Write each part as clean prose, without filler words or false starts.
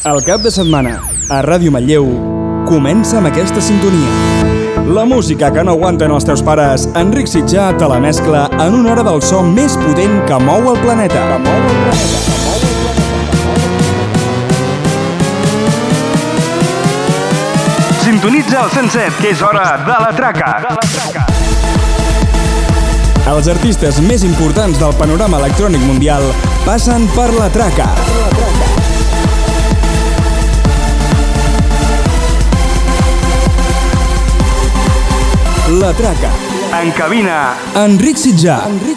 El cap de setmana, a Ràdio Manlleu, comença amb aquesta sintonia. La música que no aguanten els teus pares, Enric Sitjà te la mescla en una hora del so més potent que mou el planeta. Sintonitza el 107, que és hora de la traca. Els artistes més importants del panorama electrònic mundial passen per la traca. La traca. En cabina, Enric Sitjà.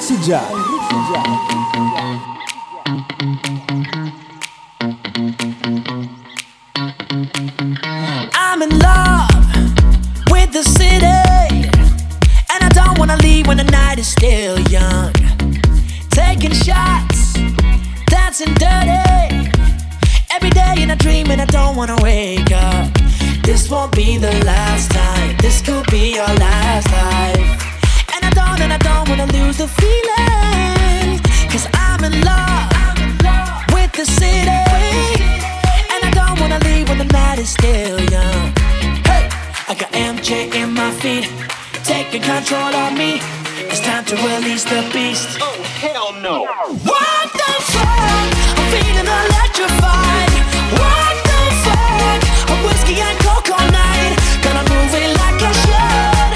I'm in love with the city, and I don't wanna leave when the night is still young. Taking shots, dancing dirty, every day in a dream and I don't wanna wake up. This won't be the last time, this could be your last life. And I don't wanna lose the feeling, cause I'm in love with the city, and I don't wanna leave when the night is still young. Hey, I got MJ in my feet, taking control of me. It's time to release the beast. Oh, hell no. What the fuck? I'm feeling electrified. What the fuck? I'm whiskey and coke all night. Gonna move it like I should.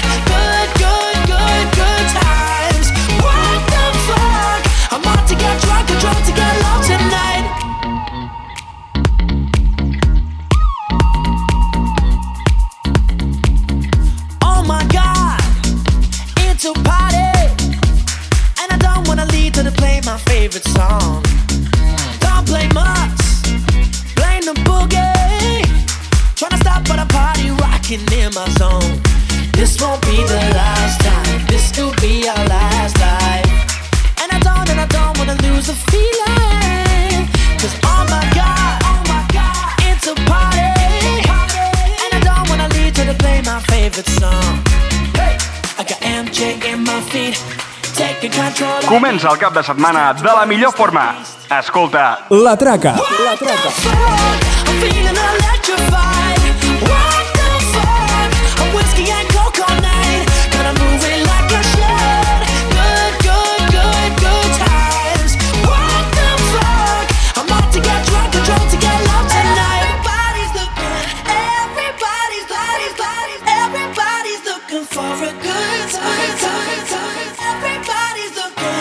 Good times. What the fuck? I'm out to get drunk and drunk to get low tonight. Oh my God, it's a party, and I don't wanna leave till they play my favorite song. Don't blame us, blame the boogie. Tryna stop but a party rocking in my zone. This won't be the last time, this could be our last life. And I don't wanna lose the feeling, cause oh my God, it's a party, and I don't wanna leave till they play my favorite song. Hey, I got MJ in my feet, taking control of me. Comença el cap de setmana de la millor forma. Escolta, La Traca. What the fuck? I'm feeling electrified. What the fuck? I'm whiskey and coke all night. Gonna move it like I should. Good times. What the fuck? I'm out to get drunk and drunk to get low tonight. Everybody's looking for a good time. Everybody's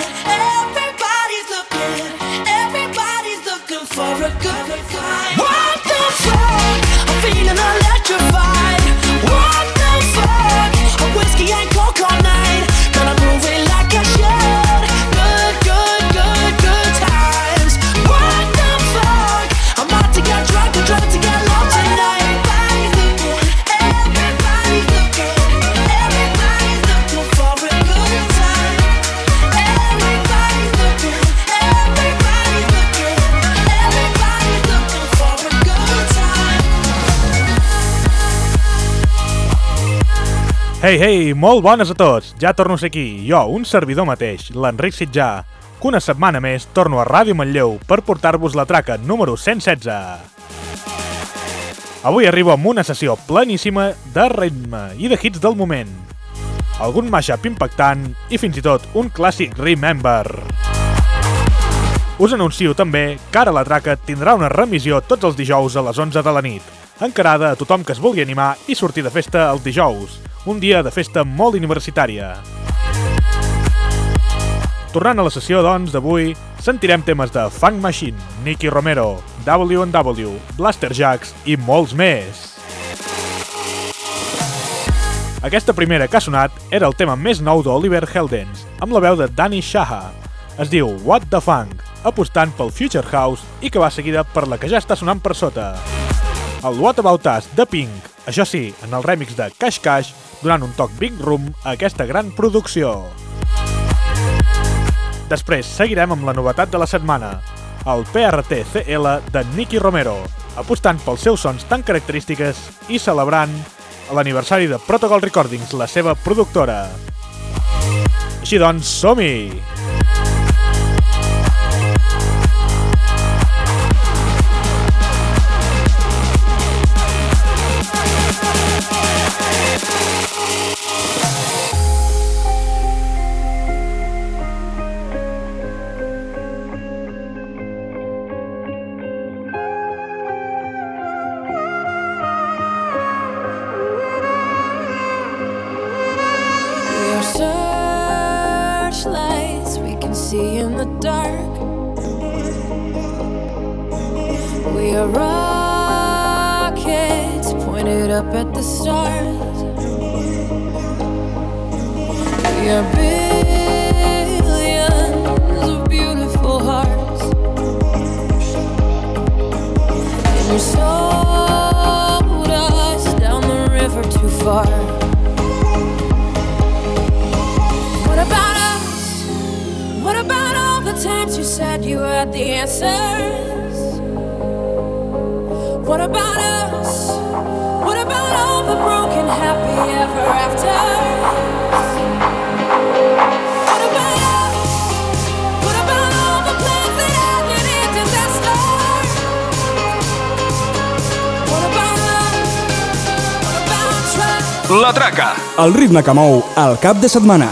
looking for a good time. What the fuck? I'm feeling electrified. What the fuck? I'm whiskey and coke all night. Gonna move it like I should. Good times. What the fuck? I'm out to get drunk and drunk to get low tonight. Everybody's looking for a good time. Everybody's looking for a good time. Hey, molt bones a tots! Ja torno a ser aquí, jo, un servidor mateix, l'Enric Sitjà, que una setmana més torno a Ràdio Manlleu per portar-vos la traca número 116. Avui arribo amb una sessió pleníssima de ritme i de hits del moment, algun mashup impactant i fins i tot un clàssic Remember. Us anuncio també que ara la traca tindrà una remissió tots els dijous a les 11 de la nit, encarada a tothom que es vulgui animar i sortir de festa el dijous, un dia de festa molt universitària. Tornant a la sessió, doncs, d'avui, sentirem temes de Funk Machine, Nicky Romero, W&W, Blaster Jacks i molts més. Aquesta primera que ha sonat era el tema més nou d'Oliver Heldens, amb la veu de Danny Shaha. Es diu What the Funk, apostant pel Future House i que va seguida per la que ja està sonant per sota. El What About Us de Pink, això sí, en el remix de Cash Cash, donant un toc Big Room a aquesta gran producció. Després seguirem amb la novetat de la setmana, el PRT-CL de Nicky Romero, apostant pels seus sons tan característiques i celebrant l'aniversari de Protocol Recordings, la seva productora. Així doncs, som-hi! We are rockets pointed up at the stars. We are billions of beautiful hearts. And you sold us down the river too far. What about us? What about all the times you said you had the answers? What about us? What about all the broken happy ever afters? What about us? What about all the plans that ended in disaster? What about us? What about trust? La Traca, el ritme que mou el cap de setmana.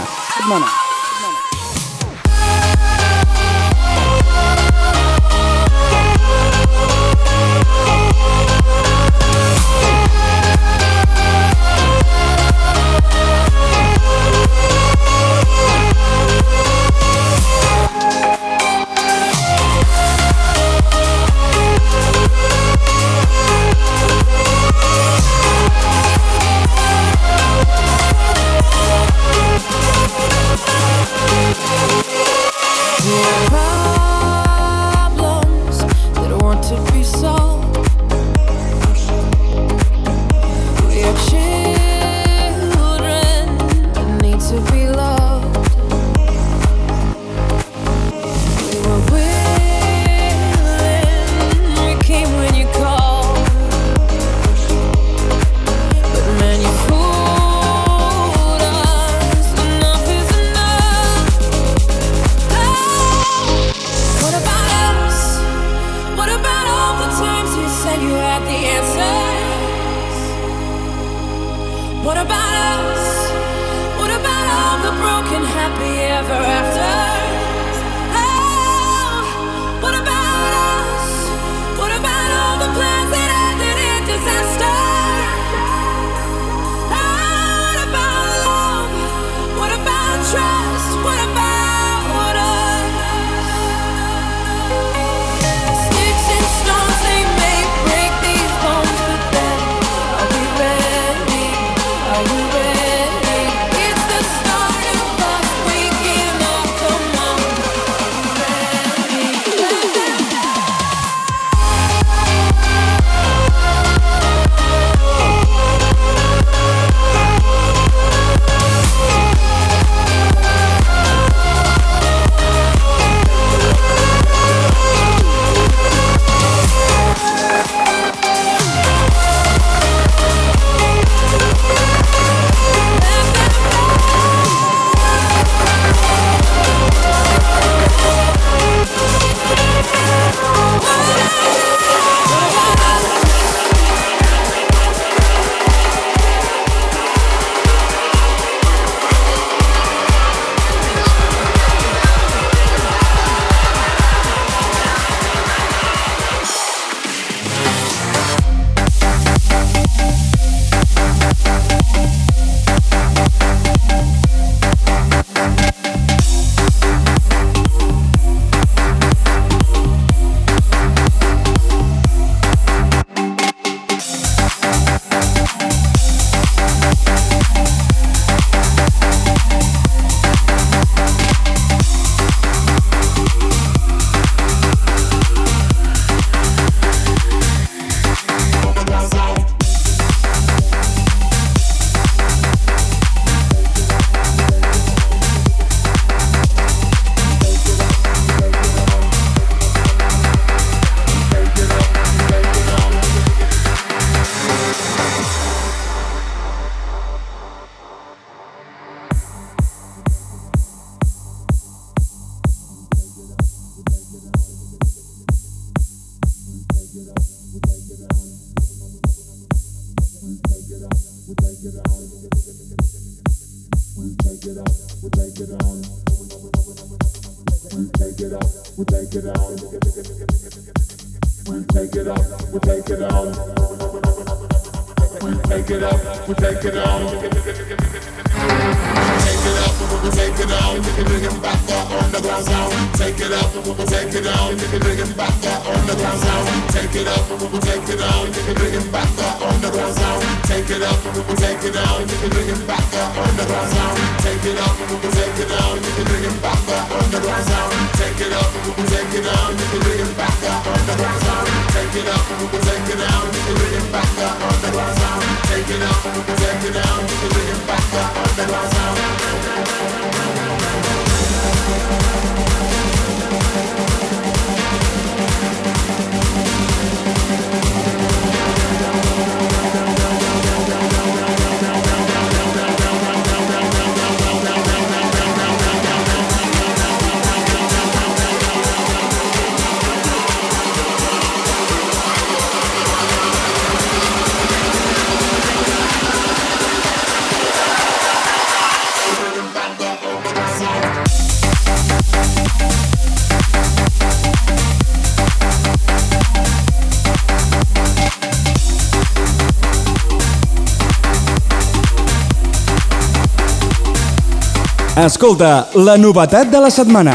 Take it up, take it down, Escolta, la novetat de la setmana.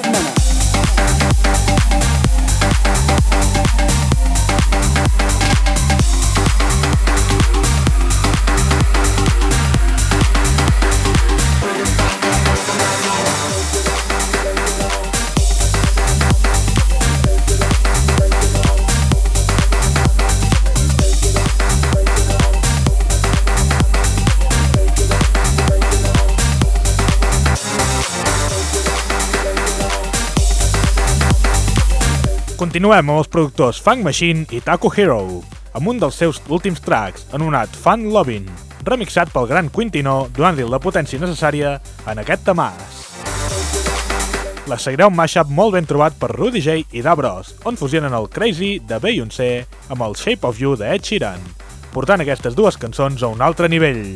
Continuem amb els productors Funk Machine i Taco Hero, amb un dels seus últims tracks, anomenat Fun Lovin', remixat pel gran Quintino, donant-li la potència necessària en aquest temàs. La seguirà un mashup molt ben trobat per Rudy J i Da Bros, on fusionen el Crazy de Beyoncé amb el Shape of You de Ed Sheeran, portant aquestes dues cançons a un altre nivell.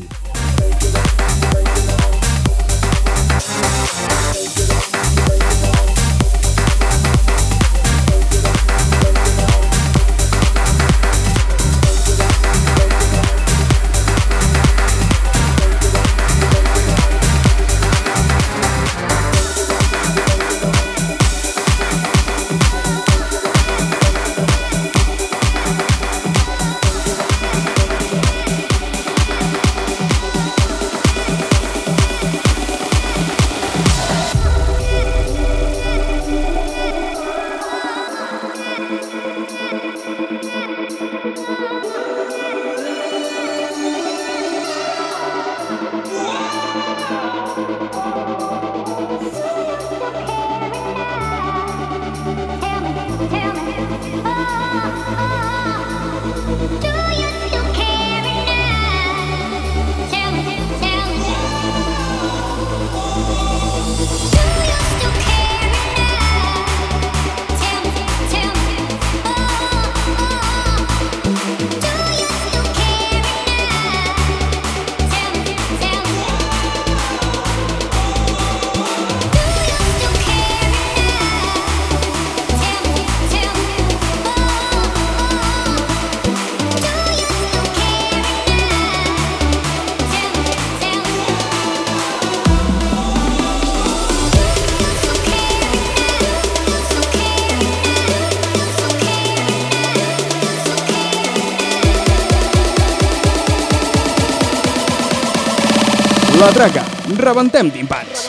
La Traca, rebentem timpans.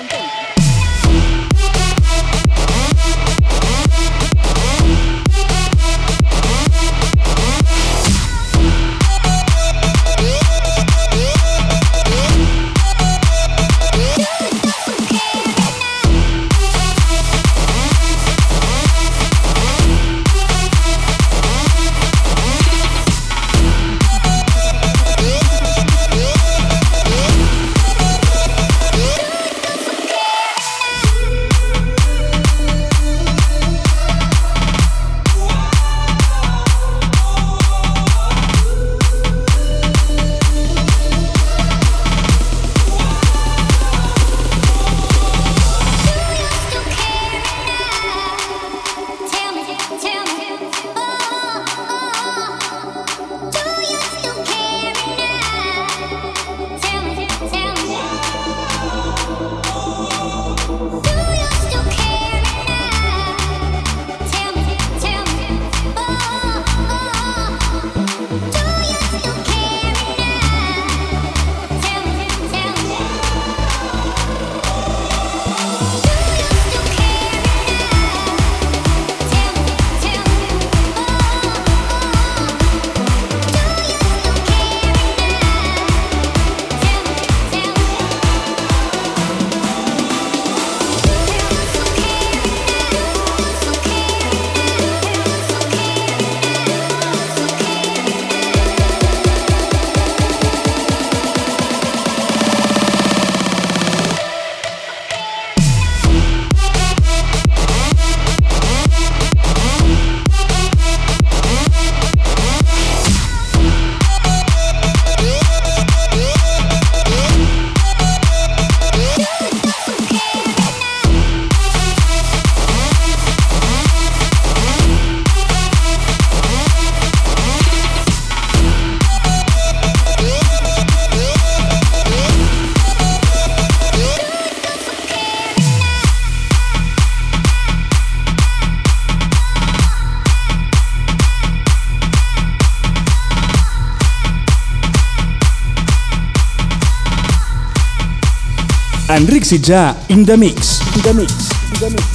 Enric Sitjà, in the mix. The mix. The mix.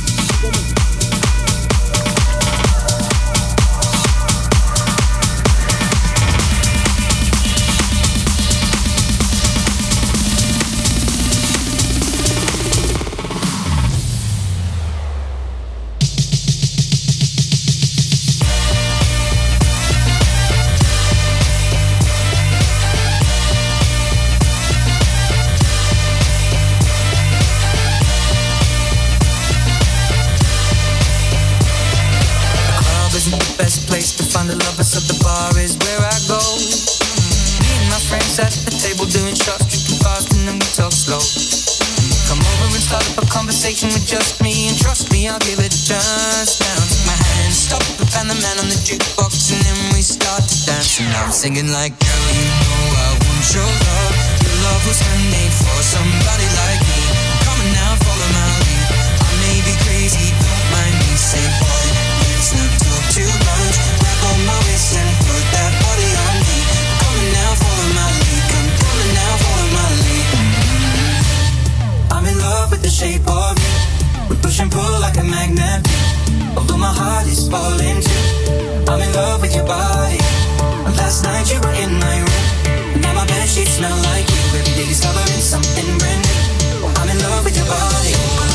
The lovers of the bar is where I go. Me and my friends at the table doing shots, drinking fast and then we talk slow. Come over and start up a conversation with just me, and trust me, I'll give it a chance. Now take my hand, stop and find the man on the jukebox, and then we start to dance. And I'm singing like, girl, you know I want your love. Your love was handmade for somebody like me. Come on now, follow my lead. I may be crazy, don't mind me. Say, boy, let's not talk too much. On my waist and put that body on me. Come on now, follow my lead. Come on now, follow my lead. I'm in love with the shape of you. We push and pull like a magnet. Although my heart is falling too. I'm in love with your body. And last night you were in my room. And now my bedsheets smell like you. Every day discovering something brand new. I'm in love with your body.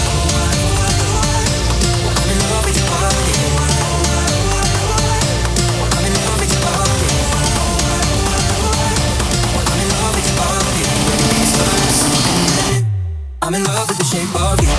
I'm in love with your body. I'm in love with the shape of you.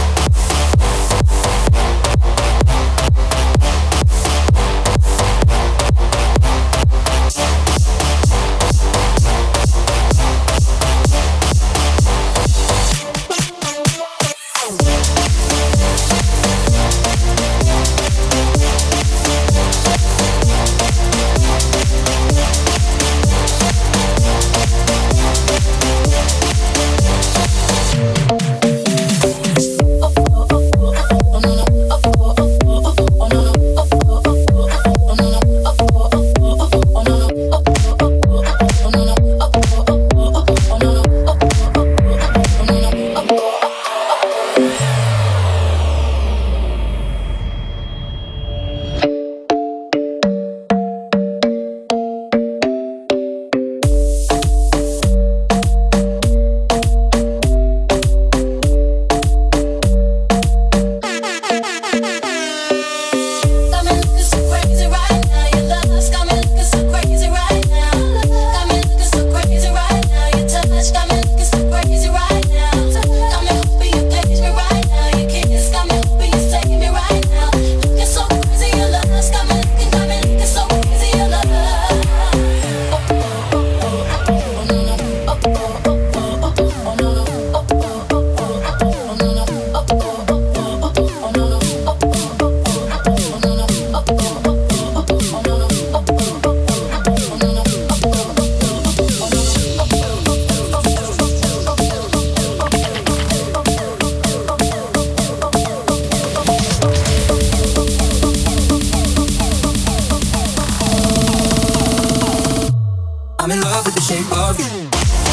I'm in love with the shape of you.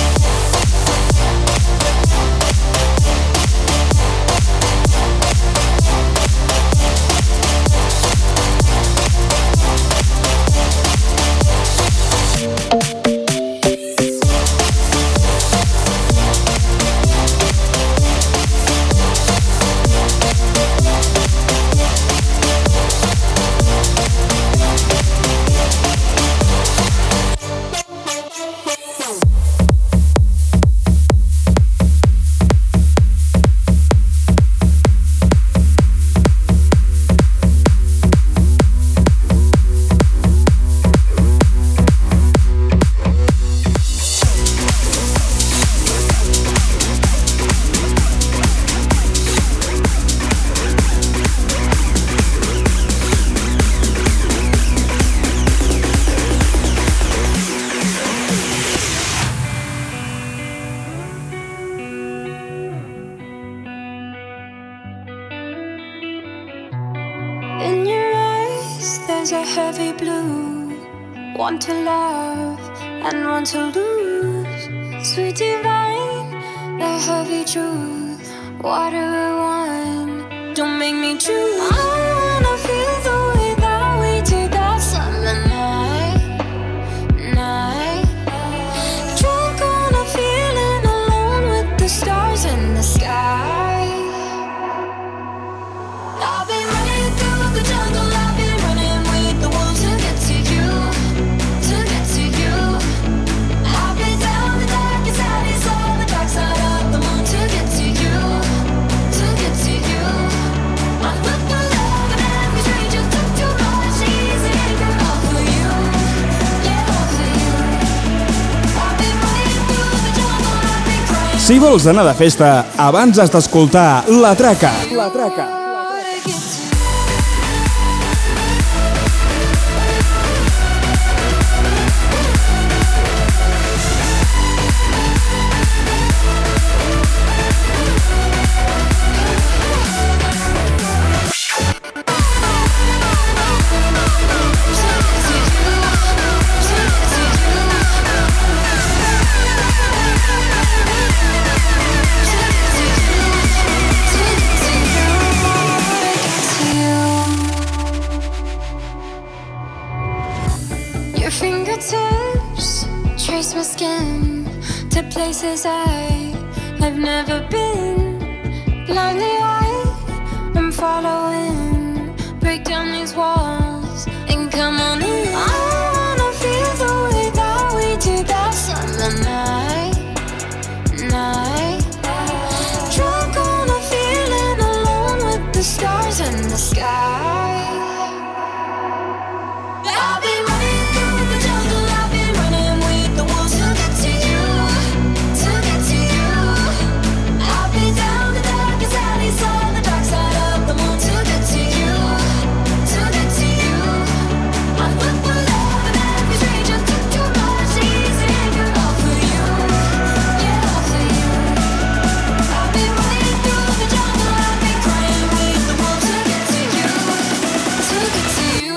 In your eyes, there's a heavy blue. One to love and one to lose. Sweet divine, the heavy truth. water or wine. Don't make me choose. I wanna feel the way that we did that summer night. Drunk on a feeling, alone with the stars in the sky. I've been running through the jungle, I've been running with the wolves to get to you, to get to you. I've been down the darkest alleys, on the dark side of the moon to get to you, to get to you. I look for love and every stranger took too much easy, all for you, yeah, all for you. I've been running through the jungle, I've been crying. Si vols anar de festa, abans has d'escoltar La Traca. La Traca. Your fingertips trace my skin to places I've never been. Blindly I'm following. Break down these walls and come on in. I wanna feel the way that we did that summer night. Drunk on a feeling, alone with the stars in the sky. I've been running through the jungle, I've been running with the wolves to get to you, to get to you. I've been down the darkest alleys, on the dark side of the moon to get to you, to get to you. I look for love and every stranger took too much easy, all for you, yeah, all for you. I've been running through the jungle, I've been crying with the wolves to get to you, to get to you.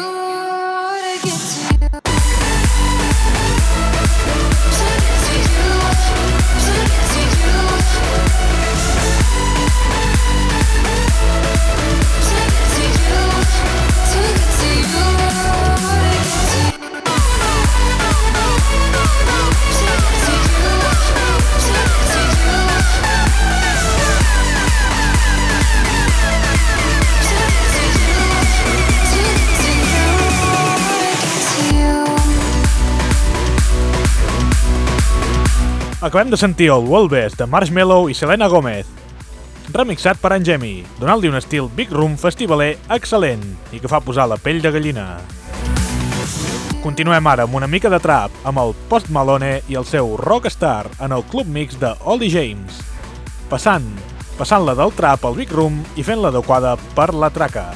Acabem de sentir el Wolves de Marshmello i Selena Gomez, remixat per Angemi, donant-li un estil Big Room festivaler excel·lent i que fa posar la pell de gallina. Continuem ara amb una mica de trap amb el Post Malone i el seu Rockstar en el club mix de Oldie James, passant-la del trap al Big Room i fent l'adequada per La Traca.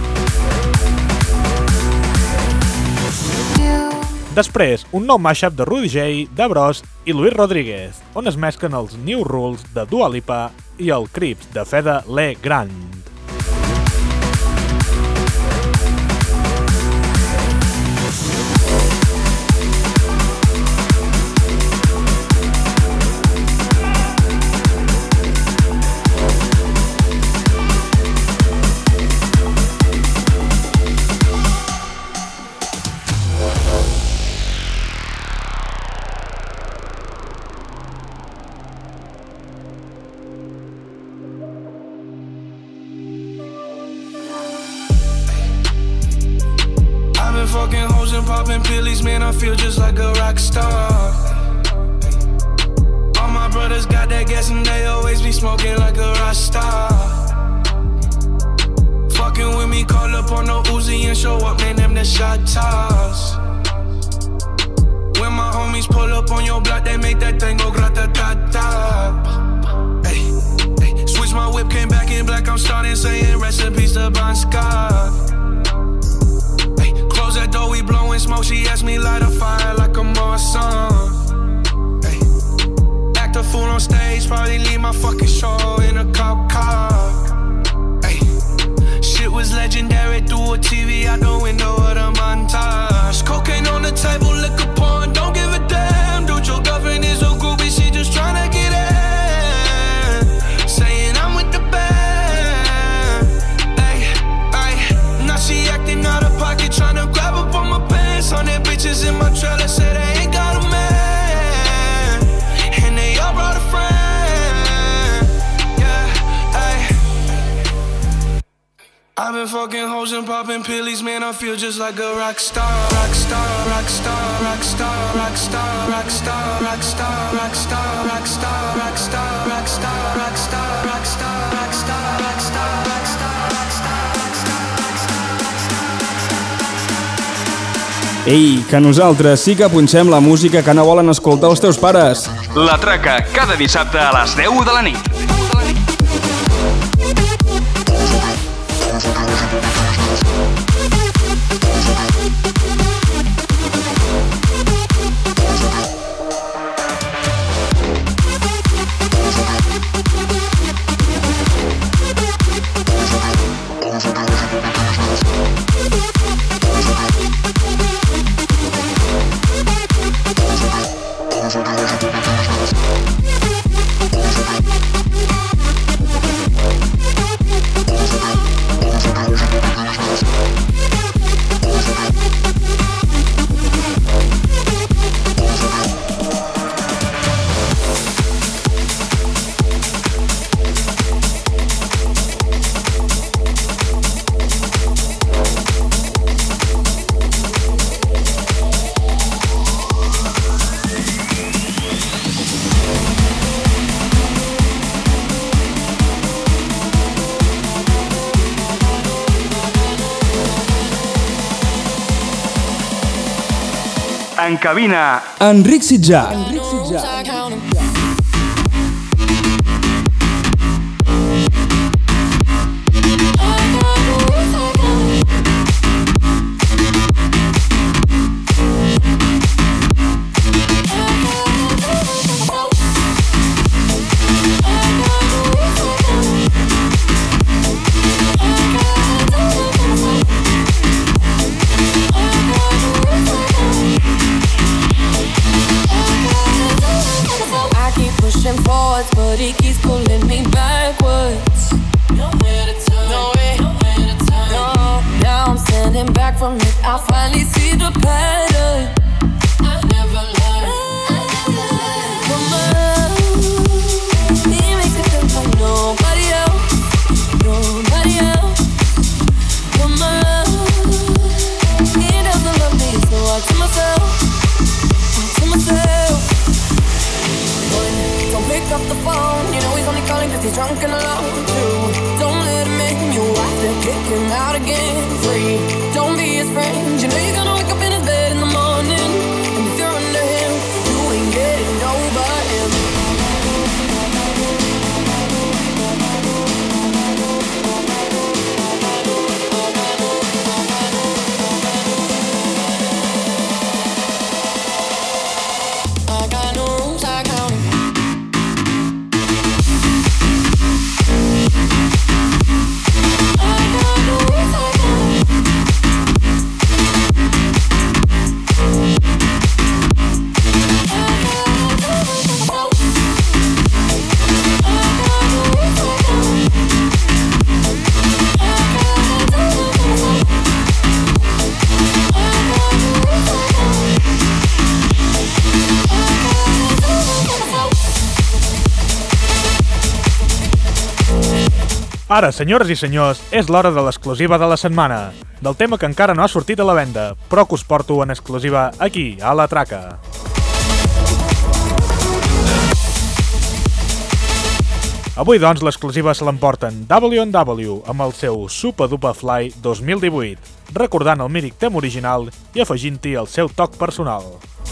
Després, un nou mashup de Rudy J, Dabros i Luis Rodríguez, on es mesclen els New Rules de Dua Lipa i el Crips de Fede Le Grand. Fucking hoes and popping pillies, man, I feel just like a rock star. All my brothers got that gas and they always be smoking like a rock star. Fucking with me, call up on the Uzi and show up, man, them the shot toss. When my homies pull up on your block, they make that thing go grata-ta-ta. Hey, hey, switch my whip, came back in black, I'm starting saying recipes to Bon Scott. That door, we blowing smoke. She asked me light a fire like a Marsan. Hey. Act a fool on stage, probably leave my fucking show in a cop car. Hey. Shit was legendary through a TV out the window of the montage. Cocaine on the table, liquor porn, don't give a damn. Dude, your girlfriend is a groupie, she just tryna get in. Saying I'm with the my trailer say they ain't got a man, and they all brought a friend. Yeah, ayy. I've been fucking hoes and popping pillies, man. I feel just like a rock star, rock star, rock star, rock star, rock star, rock star, rock star, rock star, rock star, rock star, rock star, rock star, rock star, rock star, rock star, rock star, rock star. Ei, que nosaltres sí que punxem la música que no volen escoltar els teus pares. La Traca, cada dissabte a les 10 de la nit. En cabina, Enric Sitjà. But he keeps pulling me backwards. Nowhere to turn. Nowhere to turn. No. Now I'm standing back from it. I finally see the pattern. I never learned. Woman, he makes it feel like nobody else. Nobody else. Woman, he doesn't love me, so I tell myself. Don't pick up the phone, you know he's only calling cause he's drunk and alone too. Don't let him in, you have to kick him out again. Free, don't be his friend, you know you're gonna wake up in his bed in the morning. And if you're under him, you ain't getting over him. I got no rules, I count 'em. Ara, senyores i senyors, és l'hora de l'exclusiva de la setmana, del tema que encara no ha sortit a la venda, però que us porto en exclusiva aquí, a La Traca. Avui, doncs, l'exclusiva se l'emporten W&W amb el seu Supa Dupa Fly 2018, recordant el mític tema original i afegint-hi el seu toc personal.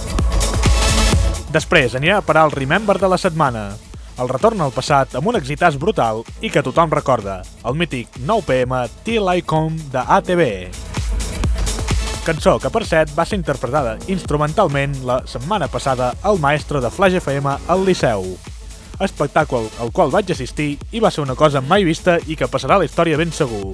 Després anirà a parar el Remember de la setmana, el retorn al passat amb un exitàs brutal i que tothom recorda, el mític 9pm Till I Come de ATV. Cançó que, per cert, va ser interpretada instrumentalment la setmana passada al maestro de Flash FM al Liceu. Espectacle al qual vaig assistir i va ser una cosa mai vista i que passarà a la història ben segur.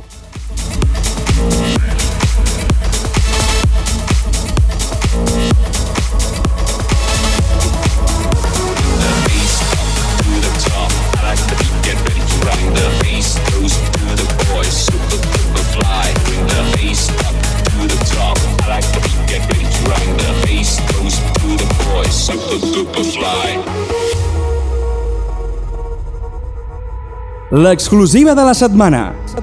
Fly, bring the bass up to the top. I like the beat, get ready to ride the bass L'exclusiva de la setmana.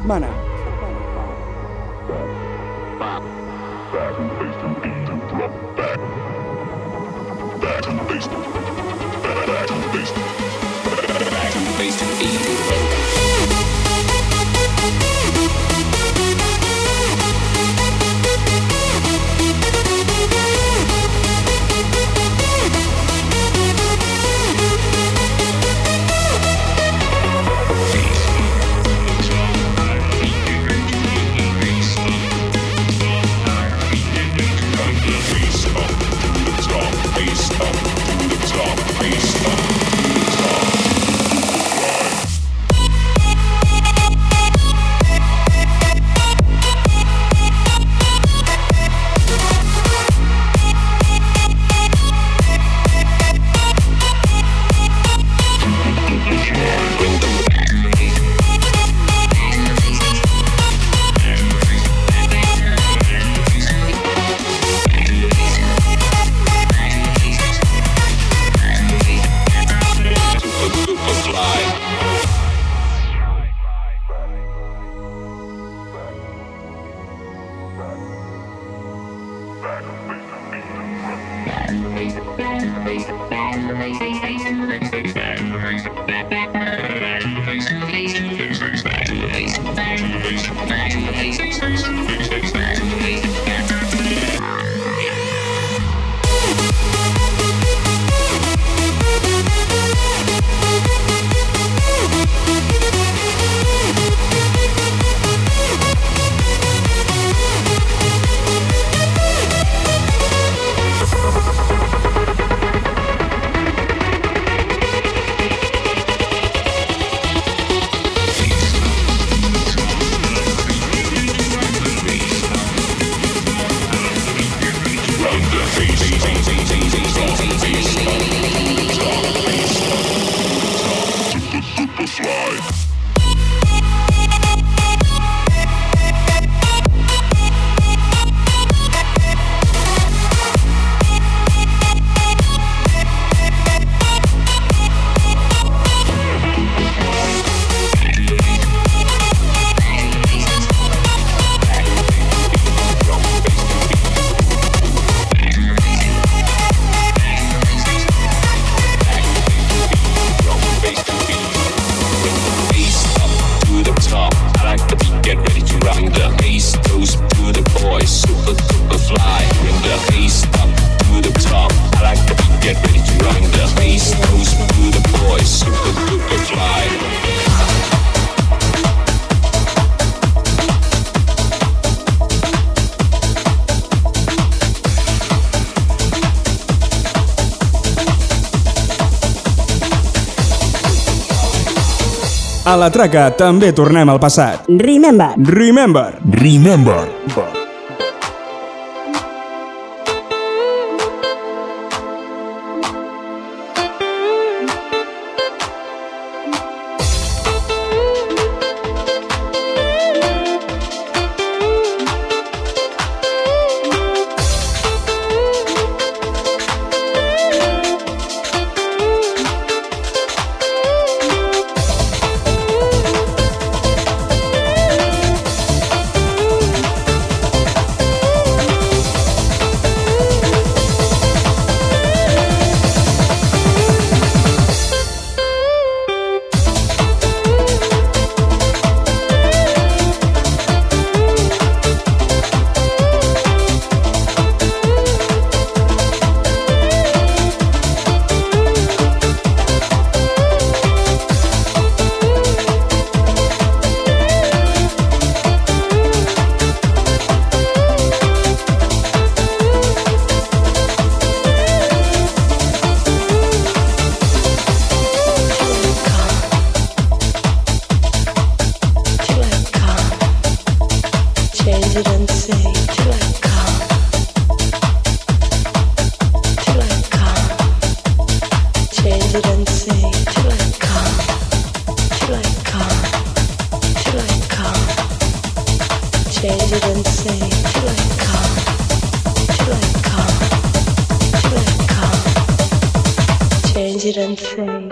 A la traca també tornem al passat. Remember. didn't say.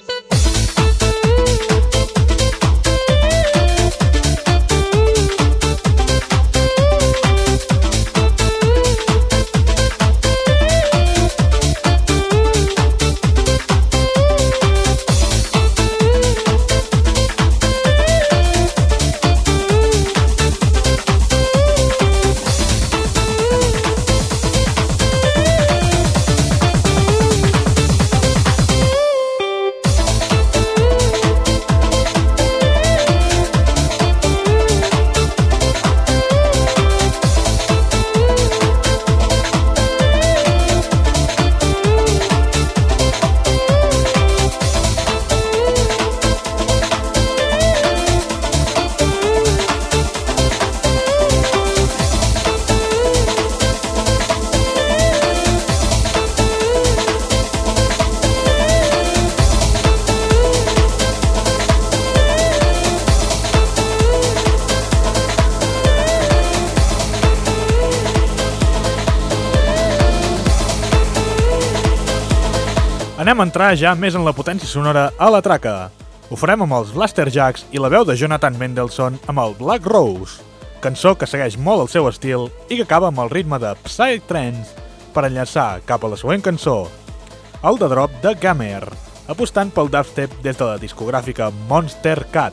Anem a entrar ja més en la potència sonora a la traca. Ho farem amb els Blaster Jacks i la veu de Jonathan Mendelsohn amb el Black Rose, cançó que segueix molt el seu estil i que acaba amb el ritme de Psytrance per enllaçar cap a la següent cançó, el The Drop de Gamer, apostant pel dubstep des de la discogràfica Monster Cat.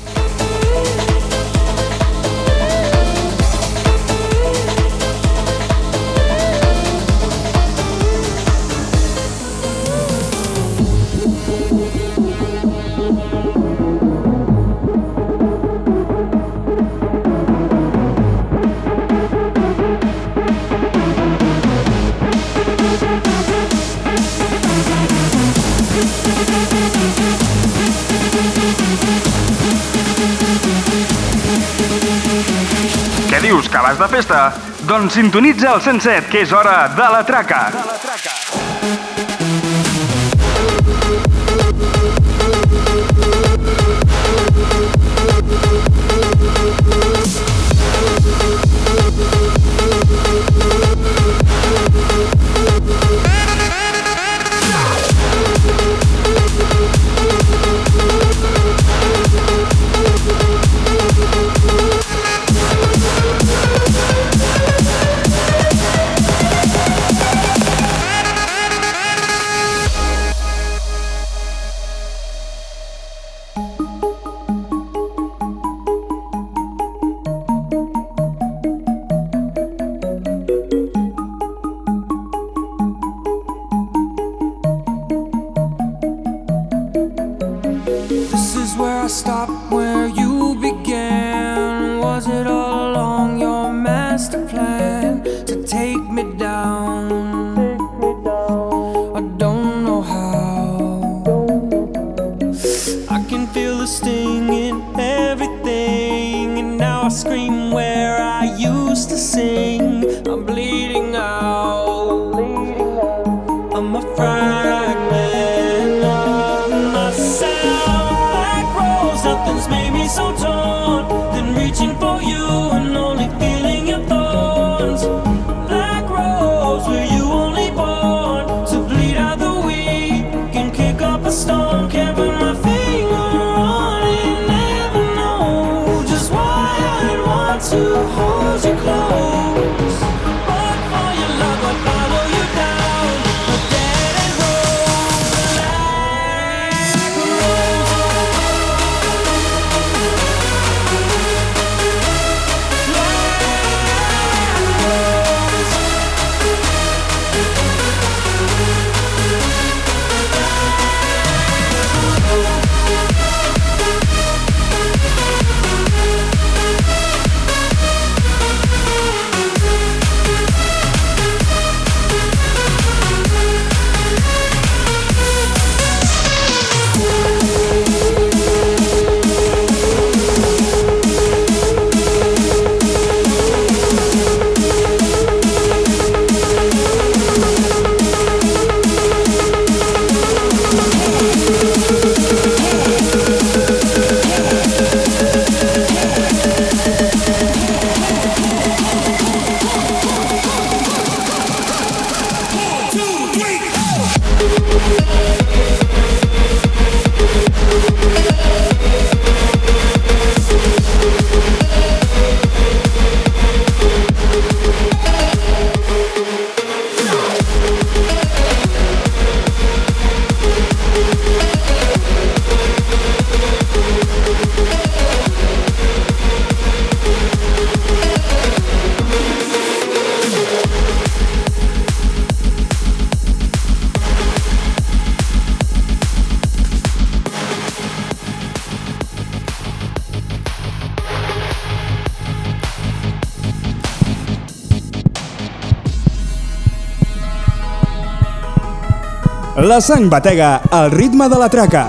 Què dius, que vas de festa? Doncs sintonitza el 107, que és hora de la traca. This is where I stop, where you began. Was it all along your master plan to take me down? I don't know how. I can feel the sting in everything, and now I scream where I used to sing. I'm bleeding out. I'm a fragment of myself. Black rose, nothing's made me so torn. Then reaching for you and only feeling your thorns. Black rose, were you only born to bleed out the weak and kick up a storm? Can't put my finger on it, never know just why I'd want to hold you close. But for your love, I'd follow you down a dead end road. La sang batega al ritme de la traca.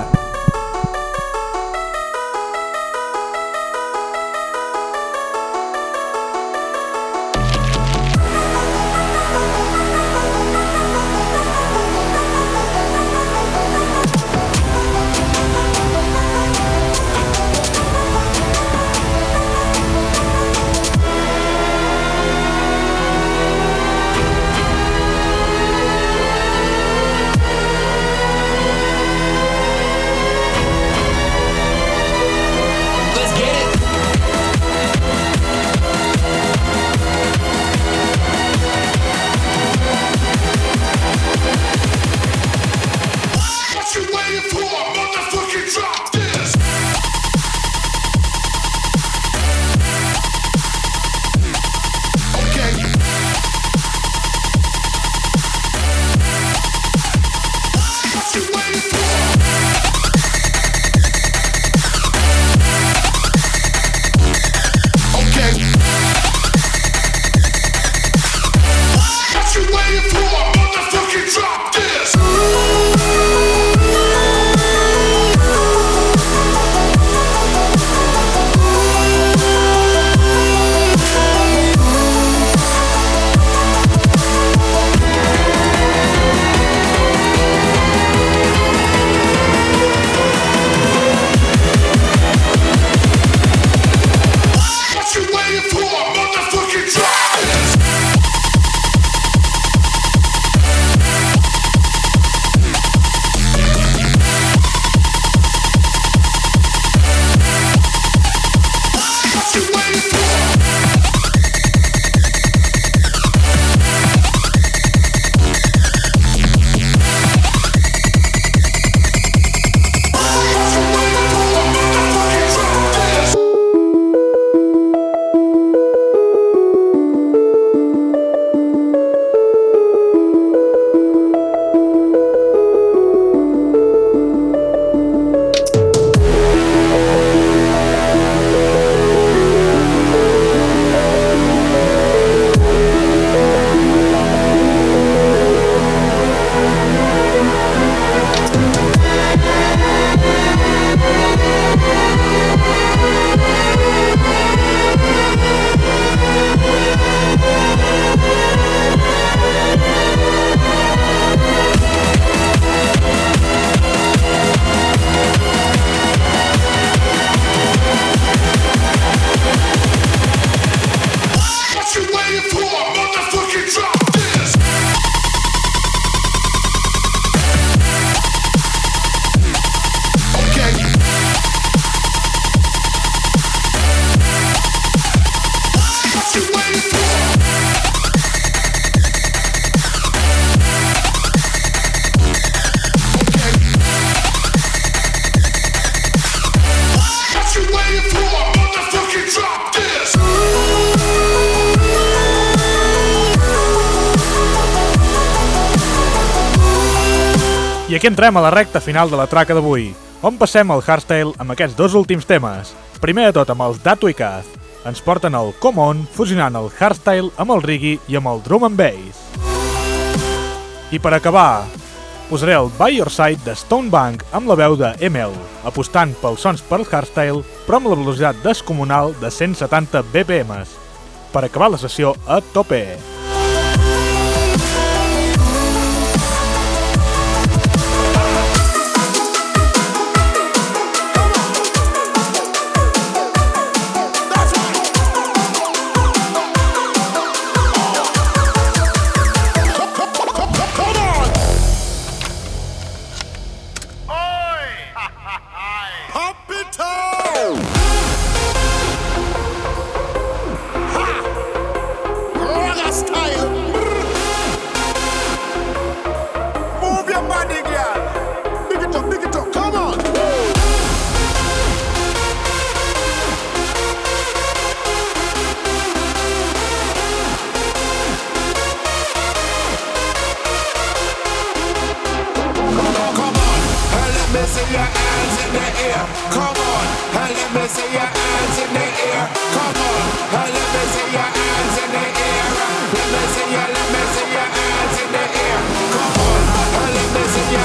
I aquí entrem a la recta final de la traca d'avui, on passem el hardstyle amb aquests dos últims temes. Primer de tot amb els Datu i Kaz. Ens porten el Come On, fusionant el hardstyle amb el reggae i amb el drum and bass. I per acabar, posaré el By Your Side de Stonebank amb la veu de ML, apostant pels sons per al hardstyle, però amb la velocitat descomunal de 170 BPM, per acabar la sessió a tope. Let me see your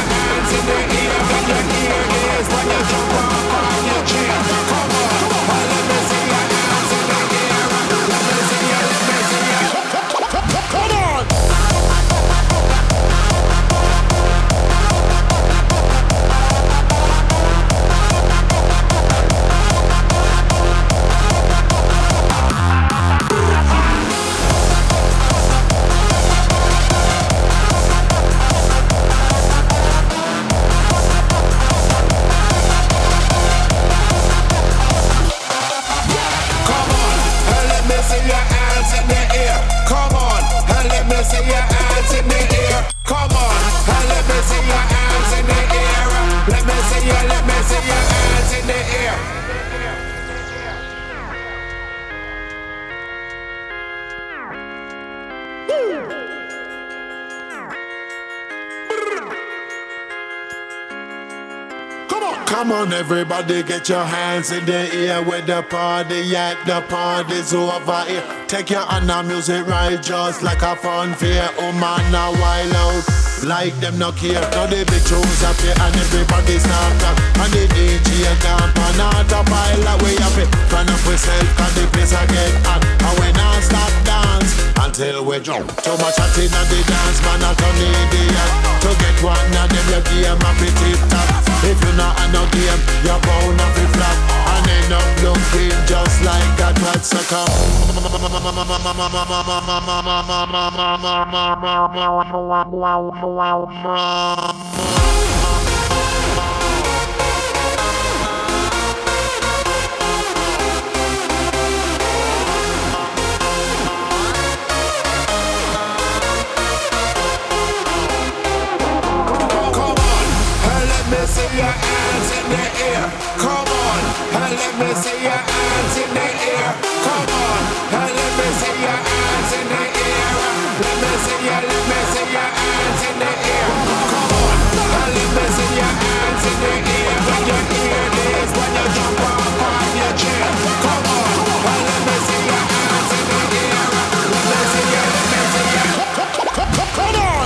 Come on, everybody, get your hands in the air with the party at the party's over here. Take your hand on music right, just like a fun fair. Oh man, now wild out, like them no care. Now the big tunes up here and everybody start up, and the DJ camp on autopilot. We have it, run up yourself, cause the place I get hot. And we not stop dance until we jump. Too much chatting on the dance, man, I turn idiot. To get one of them, you game up it tip top. If you not a no game, you're bound to be flat. And end up looking just like that rat sucker. See your hands in the air, come on, and let me see your hands in the air, come on, and let me see your hands in the air, let me see your hands in the air, come on, and let me see your hands in the air, when you hear this, when you jump off your chair, come on, and let me see your hands in the air, let me see your, come on.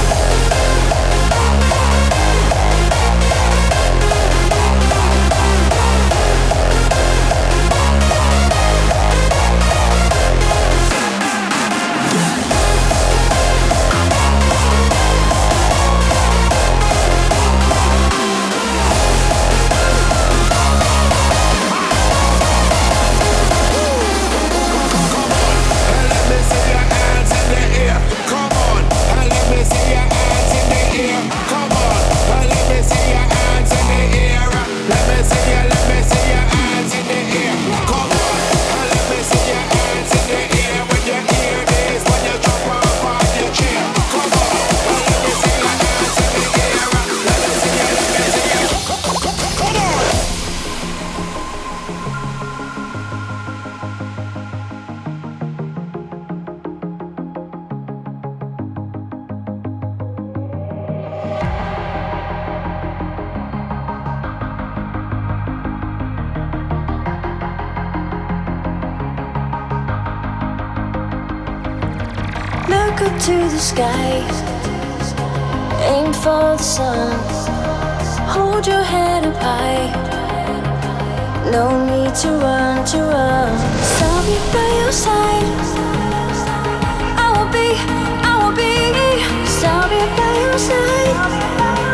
Look up to the sky, aim for the sun. Hold your head up high, no need to run, to run. I'll be by your side, I will be, I'll be by your side.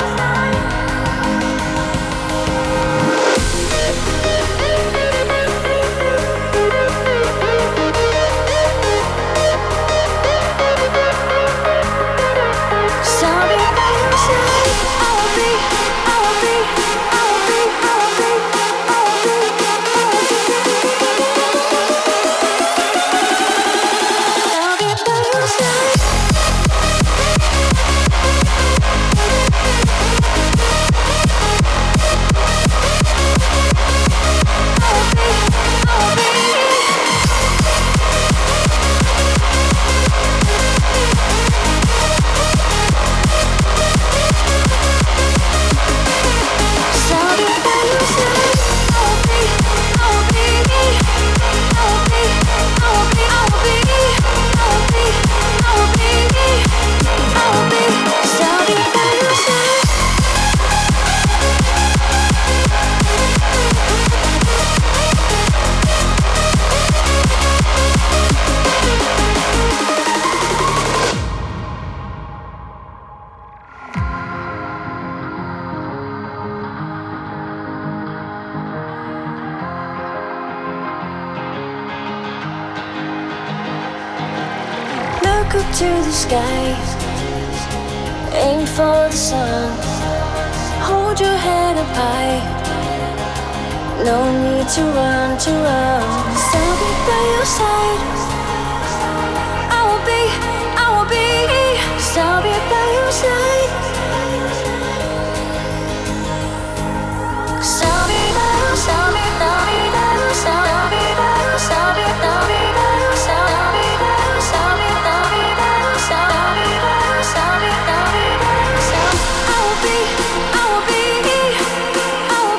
Look up to the sky, aim for the sun. Hold your head up high, no need to run, to run. I'll be by your side, I will be, I'll be by your side. I'll be by your side, I'll be by your side, I'll be by your side, I'll be by your side, I'll be by your side, I'll be by your side, I'll be by your side, I'll be by your side, I'll be by your side. I will be, I will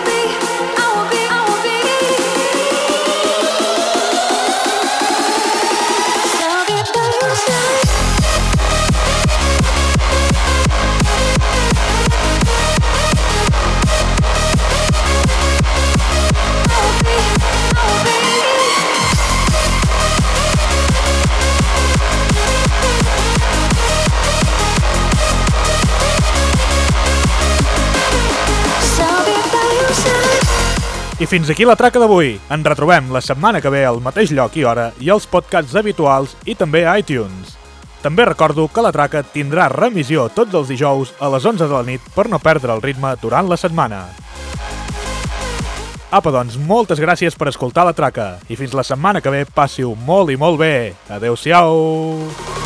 I fins aquí la traca d'avui. Ens retrobem la setmana que ve al mateix lloc i hora i als podcasts habituals i també a iTunes. També recordo que la traca tindrà remissió tots els dijous a les 11 de la nit per no perdre el ritme durant la setmana. Apa, doncs, moltes gràcies per escoltar la traca i fins la setmana que ve passiu molt i molt bé. Adeu-siau!